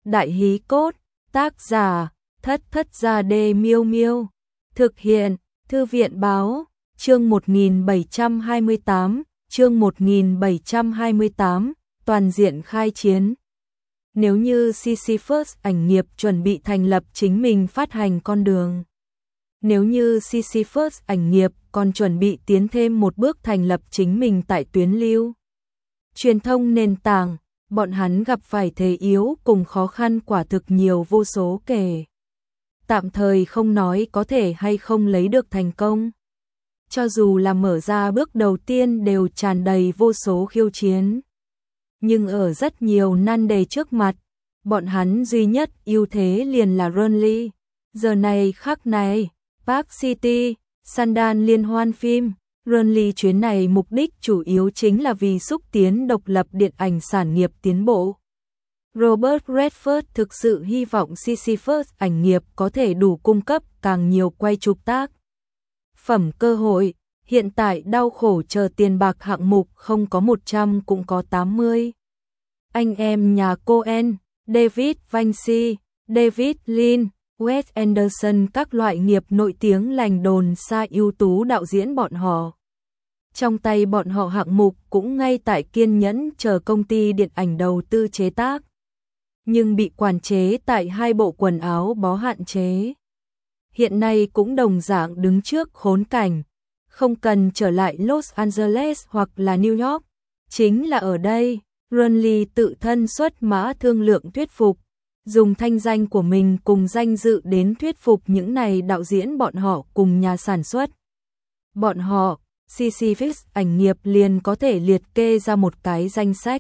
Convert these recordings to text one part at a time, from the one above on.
Đại Hí Cốt, tác giả, Thất Gia Đê Miêu Miêu, thực hiện, Thư viện báo, chương 1728, toàn diện khai chiến. Nếu như Sisyphus ảnh nghiệp chuẩn bị thành lập chính mình phát hành con đường. Nếu như Sisyphus ảnh nghiệp còn chuẩn bị tiến thêm một bước thành lập chính mình tại tuyến lưu truyền thông nền tảng, bọn hắn gặp phải thế yếu cùng khó khăn quả thực nhiều vô số kể. Tạm thời không nói có thể hay không lấy được thành công. Cho dù là mở ra bước đầu tiên đều tràn đầy vô số khiêu chiến. Nhưng ở rất nhiều nan đề trước mặt, bọn hắn duy nhất ưu thế liền là Burnley. Giờ này khắc này, Park City, Sandan liên hoan phim, Burnley chuyến này mục đích chủ yếu chính là vì xúc tiến độc lập điện ảnh sản nghiệp tiến bộ. Robert Redford thực sự hy vọng Sisyphus ảnh nghiệp có thể đủ cung cấp càng nhiều quay chụp tác phẩm cơ hội. Hiện tại đau khổ chờ tiền bạc hạng mục không có 100 cũng có 80. Anh em nhà Coen, David Vinci, David Lean, Wes Anderson các loại nghiệp nổi tiếng lành đồn xa ưu tú đạo diễn bọn họ. Trong tay bọn họ hạng mục cũng ngay tại kiên nhẫn chờ công ty điện ảnh đầu tư chế tác. Nhưng bị quản chế tại hai bộ quần áo bó hạn chế. Hiện nay cũng đồng dạng đứng trước khốn cảnh. Không cần trở lại Los Angeles hoặc là New York. Chính là ở đây, Burnley tự thân xuất mã thương lượng thuyết phục. Dùng thanh danh của mình cùng danh dự đến thuyết phục những này đạo diễn bọn họ cùng nhà sản xuất. Bọn họ, Sisyphus ảnh nghiệp liền có thể liệt kê ra một cái danh sách.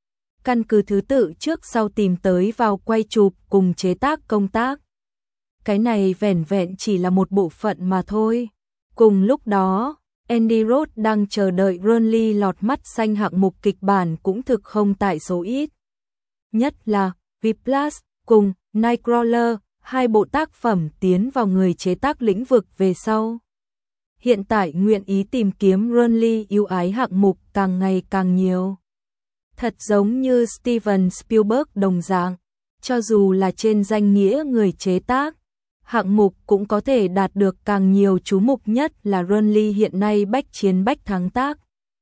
Căn cứ thứ tự trước sau tìm tới vào quay chụp cùng chế tác công tác. Cái này vẻn vẹn chỉ là một bộ phận mà thôi. Cùng lúc đó, Andy Roth đang chờ đợi Burnley lọt mắt xanh hạng mục kịch bản cũng thực không tại số ít. Nhất là Whiplash cùng Nightcrawler, hai bộ tác phẩm tiến vào người chế tác lĩnh vực về sau. Hiện tại nguyện ý tìm kiếm Burnley yêu ái hạng mục càng ngày càng nhiều. Thật giống như Steven Spielberg đồng dạng, cho dù là trên danh nghĩa người chế tác, hạng mục cũng có thể đạt được càng nhiều chú mục, nhất là Burnley hiện nay bách chiến bách thắng tác.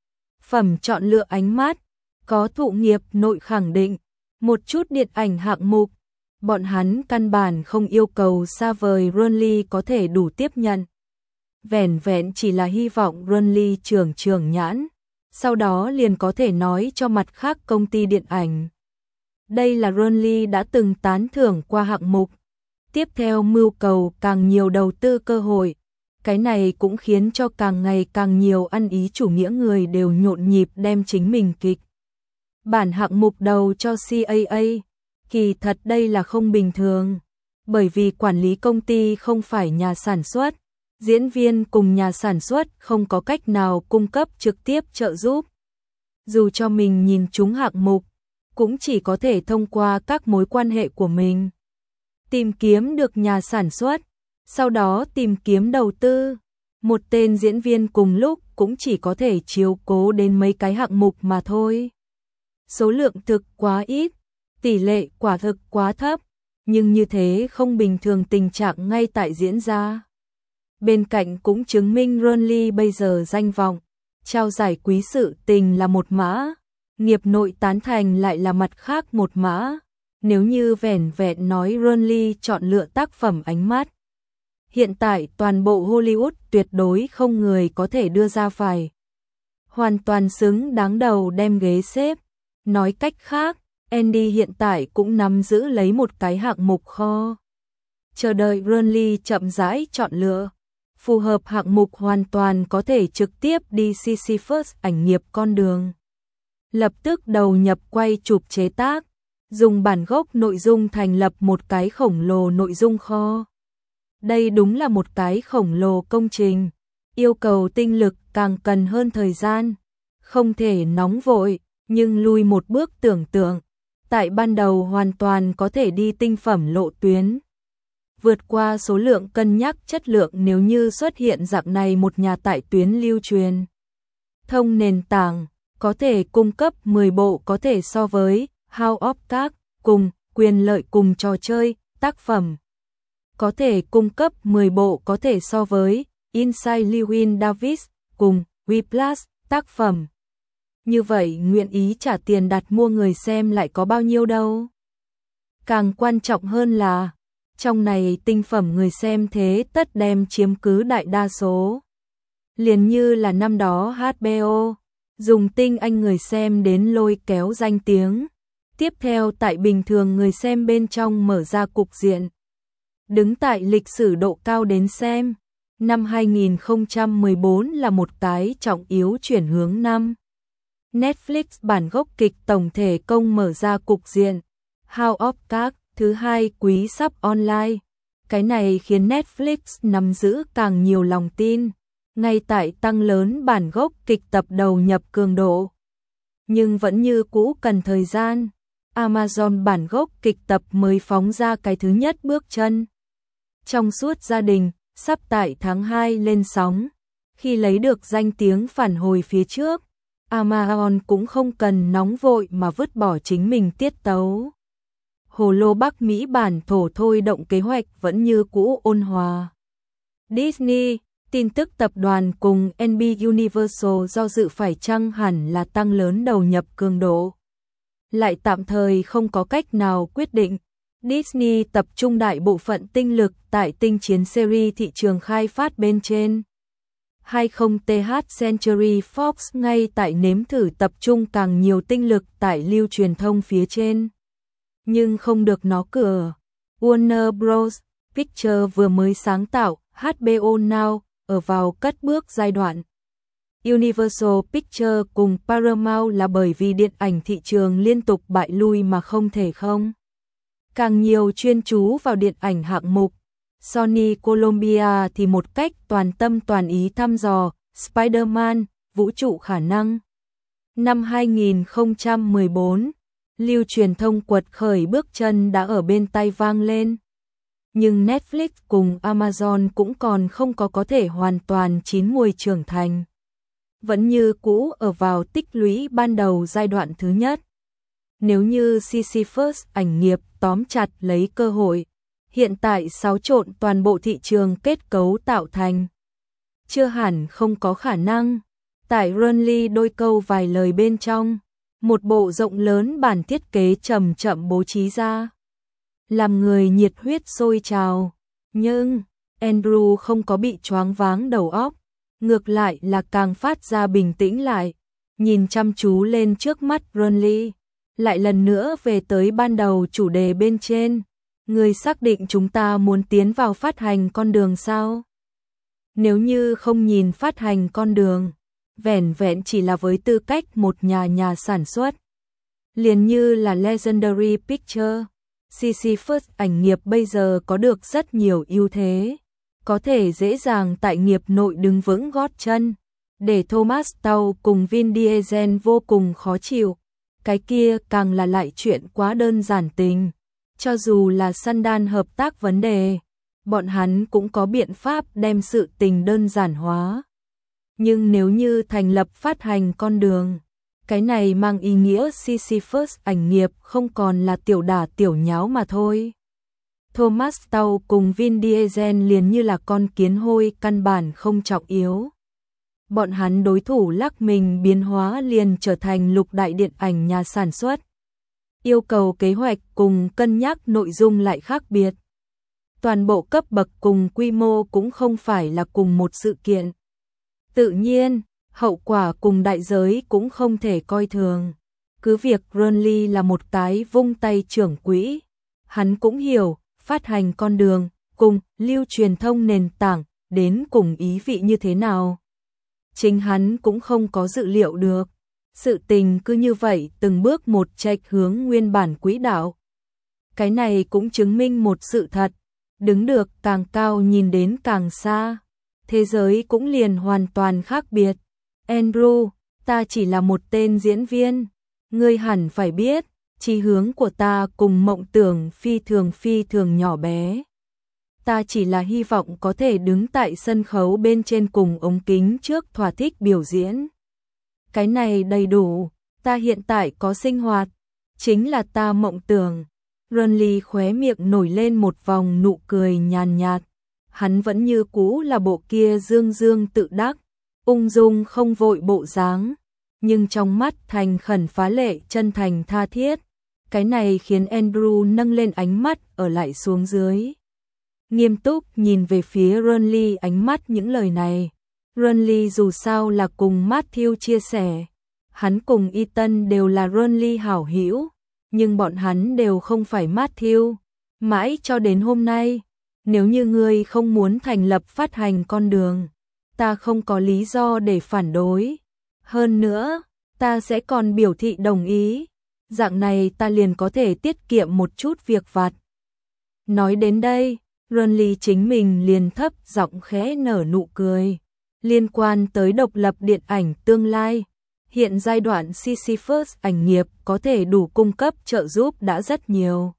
Phẩm chọn lựa ánh mắt, có thụ nghiệp nội khẳng định, một chút điện ảnh hạng mục, bọn hắn căn bản không yêu cầu xa vời Burnley có thể đủ tiếp nhận. Vẻn vẹn chỉ là hy vọng Burnley trưởng nhãn, sau đó liền có thể nói cho mặt khác công ty điện ảnh. Đây là Burnley đã từng tán thưởng qua hạng mục. Tiếp theo mưu cầu càng nhiều đầu tư cơ hội. Cái này cũng khiến cho càng ngày càng nhiều ăn ý chủ nghĩa người đều nhộn nhịp đem chính mình kịch bản hạng mục đầu cho CAA. Kỳ thật đây là không bình thường, bởi vì quản lý công ty không phải nhà sản xuất, diễn viên cùng nhà sản xuất không có cách nào cung cấp trực tiếp trợ giúp. Dù cho mình nhìn trúng hạng mục, cũng chỉ có thể thông qua các mối quan hệ của mình tìm kiếm được nhà sản xuất, sau đó tìm kiếm đầu tư. Một tên diễn viên cùng lúc cũng chỉ có thể chiếu cố đến mấy cái hạng mục mà thôi. Số lượng thực quá ít, tỷ lệ quả thực quá thấp, nhưng như thế không bình thường tình trạng ngay tại diễn ra. Bên cạnh cũng chứng minh Burnley bây giờ danh vọng, trao giải quý sự tình là một mã, nghiệp nội tán thành lại là mặt khác một mã. Nếu như vẻn vẹn nói Burnley chọn lựa tác phẩm ánh mắt, hiện tại toàn bộ Hollywood tuyệt đối không người có thể đưa ra phải. Hoàn toàn xứng đáng đầu đem ghế xếp. Nói cách khác, Andy hiện tại cũng nắm giữ lấy một cái hạng mục kho. Chờ đợi Burnley chậm rãi chọn lựa. Phù hợp hạng mục hoàn toàn có thể trực tiếp đi Sisyphus ảnh nghiệp con đường. Lập tức đầu nhập quay chụp chế tác. Dùng bản gốc nội dung thành lập một cái khổng lồ nội dung kho. Đây đúng là một cái khổng lồ công trình, yêu cầu tinh lực càng cần hơn thời gian, không thể nóng vội, nhưng lui một bước tưởng tượng, tại ban đầu hoàn toàn có thể đi tinh phẩm lộ tuyến. Vượt qua số lượng cân nhắc chất lượng nếu như xuất hiện dạng này một nhà tại tuyến lưu truyền. Thông nền tảng, có thể cung cấp 10 bộ có thể so với House of Cards cùng quyền lợi cùng trò chơi, tác phẩm có thể cung cấp 10 bộ có thể so với Inside Llewyn Davis cùng Whiplash tác phẩm. Như vậy nguyện ý trả tiền đặt mua người xem lại có bao nhiêu đâu. Càng quan trọng hơn là, trong này tinh phẩm người xem thế tất đem chiếm cứ đại đa số. Liền như là năm đó HBO, dùng tinh anh người xem đến lôi kéo danh tiếng. Tiếp theo tại bình thường người xem bên trong mở ra cục diện. Đứng tại lịch sử độ cao đến xem, năm 2014 là một cái trọng yếu chuyển hướng năm. Netflix bản gốc kịch tổng thể công mở ra cục diện. House of Cards thứ hai quý sắp online. Cái này khiến Netflix nắm giữ càng nhiều lòng tin, ngay tại tăng lớn bản gốc kịch tập đầu nhập cường độ. Nhưng vẫn như cũ cần thời gian. Amazon bản gốc kịch tập mới phóng ra cái thứ nhất bước chân. Trong suốt gia đình, sắp tại tháng 2 lên sóng. Khi lấy được danh tiếng phản hồi phía trước, Amazon cũng không cần nóng vội mà vứt bỏ chính mình tiết tấu. Hồ lô Bắc Mỹ bản thổ thôi động kế hoạch vẫn như cũ ôn hòa. Disney, tin tức tập đoàn cùng NB Universal do dự phải chăng hẳn là tăng lớn đầu nhập cường độ. Lại tạm thời không có cách nào quyết định. Disney tập trung đại bộ phận tinh lực tại tinh chiến series thị trường khai phát bên trên. 20th Century Fox ngay tại nếm thử tập trung càng nhiều tinh lực tại lưu truyền thông phía trên. Nhưng không được nó cửa. Warner Bros. Pictures vừa mới sáng tạo HBO Now ở vào cất bước giai đoạn. Universal Pictures cùng Paramount là bởi vì điện ảnh thị trường liên tục bại lui mà không thể không. Càng nhiều chuyên chú vào điện ảnh hạng mục. Sony Columbia thì một cách toàn tâm toàn ý thăm dò Spider-Man, vũ trụ khả năng. Năm 2014, lưu truyền thông quật khởi bước chân đã ở bên tay vang lên. Nhưng Netflix cùng Amazon cũng còn không có thể hoàn toàn chín mùi trưởng thành. Vẫn như cũ ở vào tích lũy ban đầu giai đoạn thứ nhất. Nếu như CC First ảnh nghiệp tóm chặt lấy cơ hội, hiện tại xáo trộn toàn bộ thị trường kết cấu tạo thành. Chưa hẳn không có khả năng. Tại Runly đôi câu vài lời bên trong, một bộ rộng lớn bản thiết kế chậm chậm bố trí ra. Làm người nhiệt huyết sôi trào. Nhưng, Andrew không có bị choáng váng đầu óc. Ngược lại là càng phát ra bình tĩnh lại. Nhìn chăm chú lên trước mắt Runly. Lại lần nữa về tới ban đầu chủ đề bên trên. Người xác định chúng ta muốn tiến vào phát hành con đường sao? Nếu như không nhìn phát hành con đường, vẻn vẹn chỉ là với tư cách một nhà sản xuất. Liền như là Legendary Pictures, CC First ảnh nghiệp bây giờ có được rất nhiều ưu thế. Có thể dễ dàng tại nghiệp nội đứng vững gót chân. Để Thomas Towle cùng Vin Diesel vô cùng khó chịu. Cái kia càng là lại chuyện quá đơn giản tình. Cho dù là Sundance hợp tác vấn đề, bọn hắn cũng có biện pháp đem sự tình đơn giản hóa. Nhưng nếu như thành lập phát hành con đường, cái này mang ý nghĩa CC First ảnh nghiệp không còn là tiểu đả tiểu nháo mà thôi. Thomas Towle cùng Vin Diesel liền như là con kiến hôi căn bản không trọng yếu. Bọn hắn đối thủ lắc mình biến hóa liền trở thành lục đại điện ảnh nhà sản xuất. Yêu cầu kế hoạch cùng cân nhắc nội dung lại khác biệt. Toàn bộ cấp bậc cùng quy mô cũng không phải là cùng một sự kiện. Tự nhiên, hậu quả cùng đại giới cũng không thể coi thường. Cứ việc Runly là một cái vung tay trưởng quỹ, hắn cũng hiểu phát hành con đường cùng lưu truyền thông nền tảng đến cùng ý vị như thế nào. Chính hắn cũng không có dự liệu được. Sự tình cứ như vậy từng bước một chệch hướng nguyên bản quỹ đạo. Cái này cũng chứng minh một sự thật, đứng được càng cao nhìn đến càng xa. Thế giới cũng liền hoàn toàn khác biệt. Andrew, ta chỉ là một tên diễn viên. Ngươi hẳn phải biết, chí hướng của ta cùng mộng tưởng phi thường nhỏ bé. Ta chỉ là hy vọng có thể đứng tại sân khấu bên trên cùng ống kính trước thỏa thích biểu diễn. Cái này đầy đủ, ta hiện tại có sinh hoạt, chính là ta mộng tưởng. Ronly khóe miệng nổi lên một vòng nụ cười nhàn nhạt. Hắn vẫn như cũ là bộ kia dương dương tự đắc, ung dung không vội bộ dáng, nhưng trong mắt thành khẩn phá lệ chân thành tha thiết. Cái này khiến Andrew nâng lên ánh mắt ở lại xuống dưới. Nghiêm túc nhìn về phía Ronly, ánh mắt những lời này. Ronly dù sao là cùng Matthew chia sẻ. Hắn cùng Ethan đều là Ronly hảo hữu, nhưng bọn hắn đều không phải Matthew. Mãi cho đến hôm nay, nếu như ngươi không muốn thành lập phát hành con đường, ta không có lý do để phản đối. Hơn nữa, ta sẽ còn biểu thị đồng ý. Dạng này ta liền có thể tiết kiệm một chút việc vặt. Nói đến đây, Ronly chính mình liền thấp giọng khẽ nở nụ cười. Liên quan tới độc lập điện ảnh tương lai, hiện giai đoạn Sisyphus ảnh nghiệp có thể đủ cung cấp trợ giúp đã rất nhiều.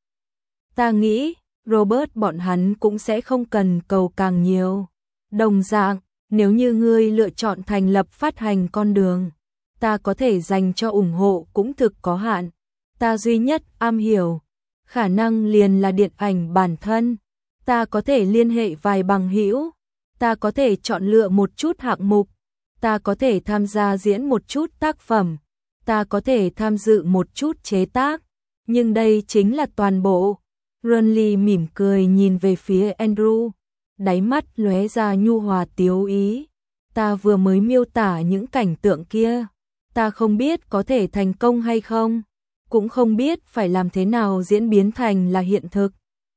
Ta nghĩ, Robert bọn hắn cũng sẽ không cần cầu càng nhiều. Đồng dạng, nếu như ngươi lựa chọn thành lập phát hành con đường, ta có thể dành cho ủng hộ cũng thực có hạn. Ta duy nhất am hiểu khả năng liền là điện ảnh bản thân. Ta có thể liên hệ vài bằng hữu, ta có thể chọn lựa một chút hạng mục, ta có thể tham gia diễn một chút tác phẩm, ta có thể tham dự một chút chế tác, nhưng đây chính là toàn bộ. Ronly mỉm cười nhìn về phía Andrew, đáy mắt lóe ra nhu hòa tiếu ý. Ta vừa mới miêu tả những cảnh tượng kia, ta không biết có thể thành công hay không, cũng không biết phải làm thế nào diễn biến thành là hiện thực.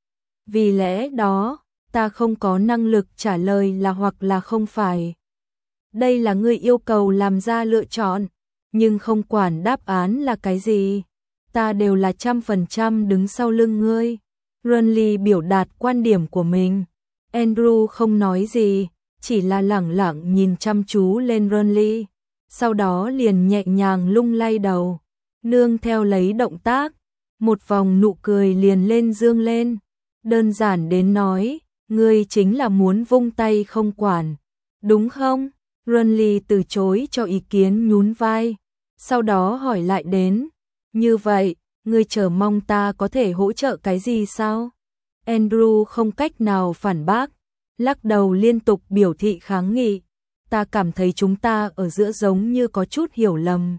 Vì lẽ đó, ta không có năng lực trả lời là hoặc là không phải. Đây là ngươi yêu cầu làm ra lựa chọn, nhưng không quản đáp án là cái gì, ta đều là 100% đứng sau lưng ngươi. Ronly biểu đạt quan điểm của mình. Andrew không nói gì, chỉ là lẳng lặng nhìn chăm chú lên Ronly, sau đó liền nhẹ nhàng lung lay đầu, nương theo lấy động tác, một vòng nụ cười liền lên dương lên. Đơn giản đến nói, ngươi chính là muốn vung tay không quản, đúng không? Ronly từ chối cho ý kiến nhún vai, sau đó hỏi lại đến, như vậy, ngươi chờ mong ta có thể hỗ trợ cái gì sao? Andrew không cách nào phản bác, lắc đầu liên tục biểu thị kháng nghị. Ta cảm thấy chúng ta ở giữa giống như có chút hiểu lầm.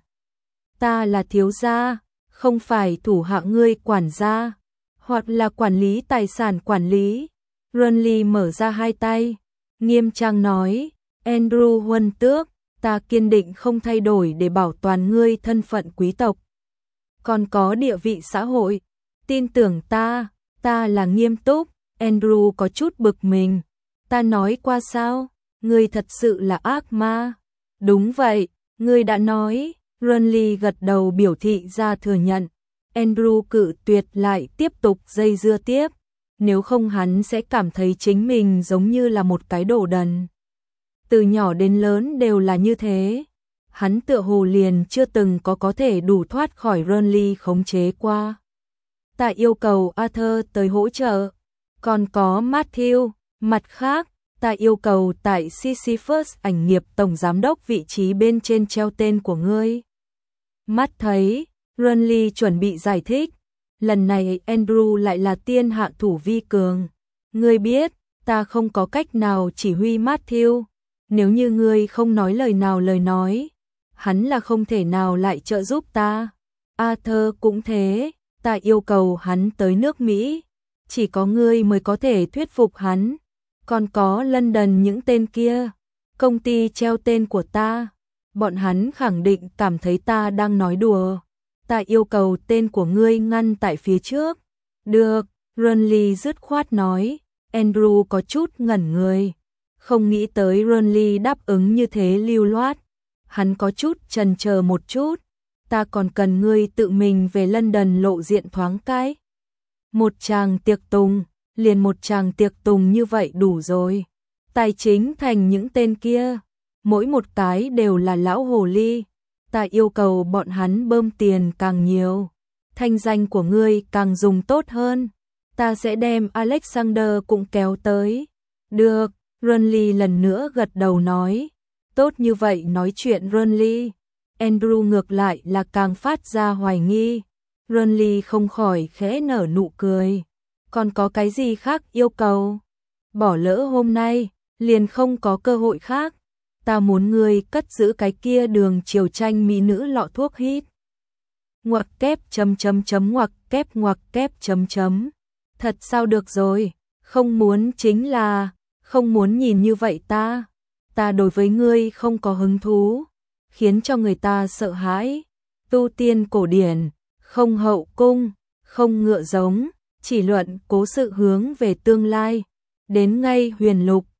Ta là thiếu gia, không phải thủ hạ ngươi quản gia, hoặc là quản lý tài sản quản lý. Ronly mở ra hai tay, nghiêm trang nói, Andrew Huân Tước, ta kiên định không thay đổi để bảo toàn ngươi thân phận quý tộc, còn có địa vị xã hội. Tin tưởng ta là nghiêm túc. Andrew có chút bực mình. Ta nói qua sao? Ngươi thật sự là ác ma. Đúng vậy, ngươi đã nói. Ronly gật đầu biểu thị ra thừa nhận. Andrew cự tuyệt lại tiếp tục dây dưa tiếp. Nếu không hắn sẽ cảm thấy chính mình giống như là một cái đồ đần. Từ nhỏ đến lớn đều là như thế. Hắn tựa hồ liền chưa từng có thể đủ thoát khỏi Ronly khống chế qua. Ta yêu cầu Arthur tới hỗ trợ. Còn có Matthew. Mặt khác, ta yêu cầu tại Sisyphus ảnh nghiệp tổng giám đốc vị trí bên trên treo tên của ngươi. Mắt thấy, Ronly chuẩn bị giải thích. Lần này Andrew lại là tiên hạ thủ vi cường. Ngươi biết, ta không có cách nào chỉ huy Matthew. Nếu như ngươi không nói lời nào lời nói, hắn là không thể nào lại trợ giúp ta. Arthur cũng thế, ta yêu cầu hắn tới nước Mỹ. Chỉ có ngươi mới có thể thuyết phục hắn. Còn có London những tên kia, công ty treo tên của ta. Bọn hắn khẳng định cảm thấy ta đang nói đùa. Ta yêu cầu tên của ngươi ngăn tại phía trước. Được, Ronly dứt khoát nói. Andrew có chút ngẩn người. Không nghĩ tới Ronly đáp ứng như thế lưu loát. Hắn có chút chần chờ một chút. Ta còn cần ngươi tự mình về London lộ diện thoáng cái. Một chàng tiệc tùng, liền một chàng tiệc tùng như vậy đủ rồi. Tài chính thành những tên kia, mỗi một cái đều là lão hồ ly. Ta yêu cầu bọn hắn bơm tiền càng nhiều, thanh danh của ngươi càng dùng tốt hơn. Ta sẽ đem Alexander cũng kéo tới. Được, Ronly lần nữa gật đầu nói. Tốt như vậy nói chuyện Ronly. Andrew ngược lại là càng phát ra hoài nghi. Renly không khỏi khẽ nở nụ cười. Còn có cái gì khác yêu cầu? Bỏ lỡ hôm nay, liền không có cơ hội khác. Ta muốn ngươi cất giữ cái kia đường chiều tranh mỹ nữ lọ thuốc hít. Ngoặc kép ngoặc kép Thật sao được rồi, không muốn chính là, không muốn nhìn như vậy ta. Ta đối với ngươi không có hứng thú, khiến cho người ta sợ hãi. Tu tiên cổ điển, không hậu cung, không ngựa giống, chỉ luận cố sự hướng về tương lai. Đến ngay huyền lục,